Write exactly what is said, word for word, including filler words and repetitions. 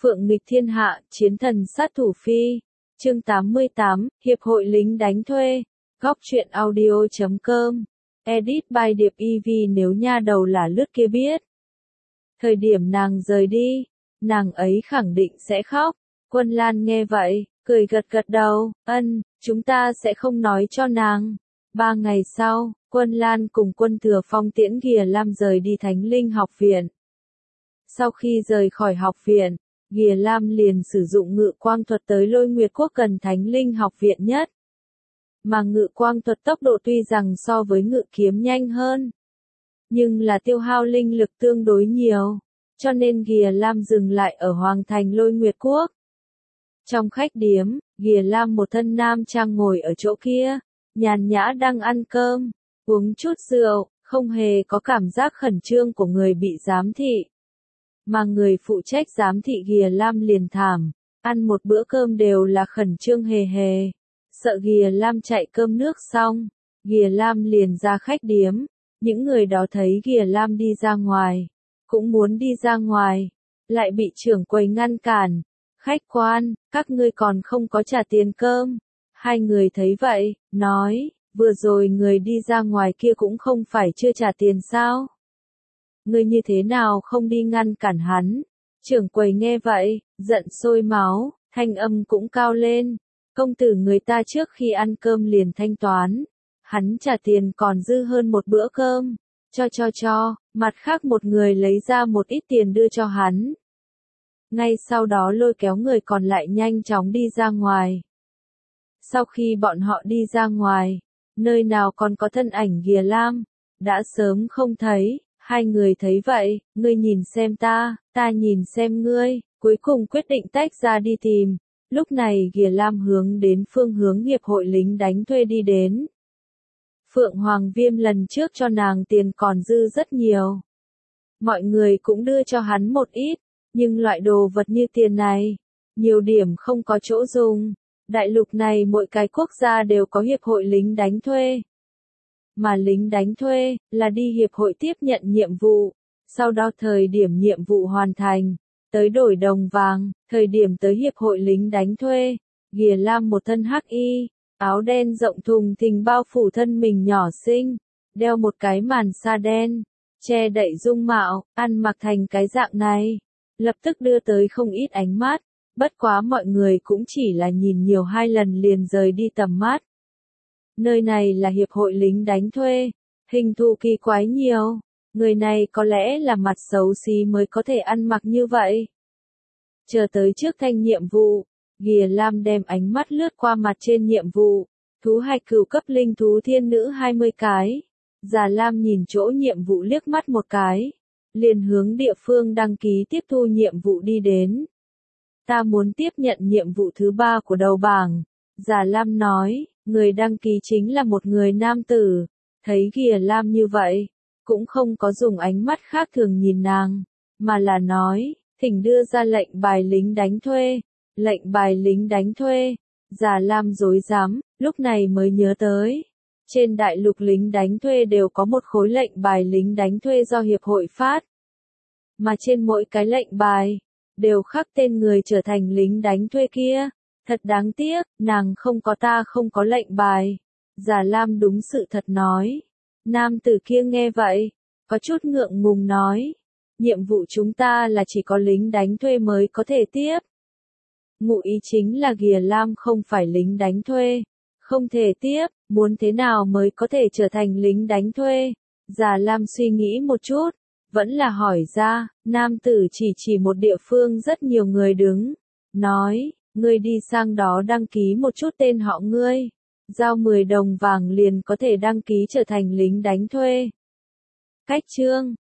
Phượng nghịch thiên hạ, chiến thần sát thủ phi. Chương tám mươi tám, Hiệp hội lính đánh thuê. Góc truyện audio chấm com. Edit by Điệp e vê. Nếu nha đầu là lướt kia biết. Thời điểm nàng rời đi, nàng ấy khẳng định sẽ khóc. Quân Lan nghe vậy, cười gật gật đầu, ân, chúng ta sẽ không nói cho nàng. Ba ngày sau, Quân Lan cùng Quân Thừa Phong tiễn Ghìa Lam rời đi Thánh Linh học viện. Sau khi rời khỏi học viện, Ghìa Lam liền sử dụng ngự quang thuật tới Lôi Nguyệt Quốc gần Thánh Linh học viện nhất. Mà ngự quang thuật tốc độ tuy rằng so với ngự kiếm nhanh hơn, nhưng là tiêu hao linh lực tương đối nhiều, cho nên Ghìa Lam dừng lại ở Hoàng thành Lôi Nguyệt Quốc. Trong khách điếm, Ghìa Lam một thân nam trang ngồi ở chỗ kia, nhàn nhã đang ăn cơm, uống chút rượu, không hề có cảm giác khẩn trương của người bị giám thị. Mà người phụ trách giám thị Ghìa Lam liền thảm, ăn một bữa cơm đều là khẩn trương hề hề. Sợ Ghìa Lam chạy cơm nước xong, Ghìa Lam liền ra khách điếm, những người đó thấy Ghìa Lam đi ra ngoài, cũng muốn đi ra ngoài, lại bị trưởng quầy ngăn cản. Khách quan, các ngươi còn không có trả tiền cơm. Hai người thấy vậy, nói, vừa rồi người đi ra ngoài kia cũng không phải chưa trả tiền sao? Ngươi như thế nào không đi ngăn cản hắn? Trưởng quầy nghe vậy, giận sôi máu, thanh âm cũng cao lên. Công tử người ta trước khi ăn cơm liền thanh toán. Hắn trả tiền còn dư hơn một bữa cơm. Cho cho cho, mặt khác một người lấy ra một ít tiền đưa cho hắn. Ngay sau đó lôi kéo người còn lại nhanh chóng đi ra ngoài. Sau khi bọn họ đi ra ngoài, nơi nào còn có thân ảnh Ghìa Lam, đã sớm không thấy. Hai người thấy vậy, ngươi nhìn xem ta, ta nhìn xem ngươi, cuối cùng quyết định tách ra đi tìm. Lúc này Ghìa Lam hướng đến phương hướng Hiệp hội lính đánh thuê đi đến. Phượng Hoàng Viêm lần trước cho nàng tiền còn dư rất nhiều. Mọi người cũng đưa cho hắn một ít, nhưng loại đồ vật như tiền này, nhiều điểm không có chỗ dùng. Đại lục này mỗi cái quốc gia đều có Hiệp hội lính đánh thuê. Mà lính đánh thuê, là đi hiệp hội tiếp nhận nhiệm vụ, sau đó thời điểm nhiệm vụ hoàn thành, tới đổi đồng vàng, thời điểm tới hiệp hội lính đánh thuê, Ghìa Lam một thân hắc y, áo đen rộng thùng thình bao phủ thân mình nhỏ xinh, đeo một cái màn sa đen, che đậy dung mạo, ăn mặc thành cái dạng này, lập tức đưa tới không ít ánh mắt, bất quá mọi người cũng chỉ là nhìn nhiều hai lần liền rời đi tầm mắt. Nơi này là hiệp hội lính đánh thuê, hình thù kỳ quái nhiều, người này có lẽ là mặt xấu xí mới có thể ăn mặc như vậy. Chờ tới trước thanh nhiệm vụ, Ghìa Lam đem ánh mắt lướt qua mặt trên nhiệm vụ, thú hạch cửu cấp linh thú thiên nữ hai mươi cái. Già Lam nhìn chỗ nhiệm vụ liếc mắt một cái, liền hướng địa phương đăng ký tiếp thu nhiệm vụ đi đến. Ta muốn tiếp nhận nhiệm vụ thứ ba của đầu bảng, Già Lam nói. Người đăng ký chính là một người nam tử, thấy Ghìa Lam như vậy, cũng không có dùng ánh mắt khác thường nhìn nàng, mà là nói, thỉnh đưa ra lệnh bài lính đánh thuê, lệnh bài lính đánh thuê. Già Lam rối rắm, lúc này mới nhớ tới, trên đại lục lính đánh thuê đều có một khối lệnh bài lính đánh thuê do hiệp hội phát, mà trên mỗi cái lệnh bài, đều khắc tên người trở thành lính đánh thuê kia. Thật đáng tiếc, nàng không có ta không có lệnh bài. Già Lam đúng sự thật nói. Nam tử kia nghe vậy, có chút ngượng ngùng nói. Nhiệm vụ chúng ta là chỉ có lính đánh thuê mới có thể tiếp. Ngụ ý chính là Ghìa Lam không phải lính đánh thuê. Không thể tiếp, muốn thế nào mới có thể trở thành lính đánh thuê. Già Lam suy nghĩ một chút, vẫn là hỏi ra. Nam tử chỉ chỉ một địa phương rất nhiều người đứng. Nói. Ngươi đi sang đó đăng ký một chút tên họ ngươi, giao mười đồng vàng liền có thể đăng ký trở thành lính đánh thuê. Cách chương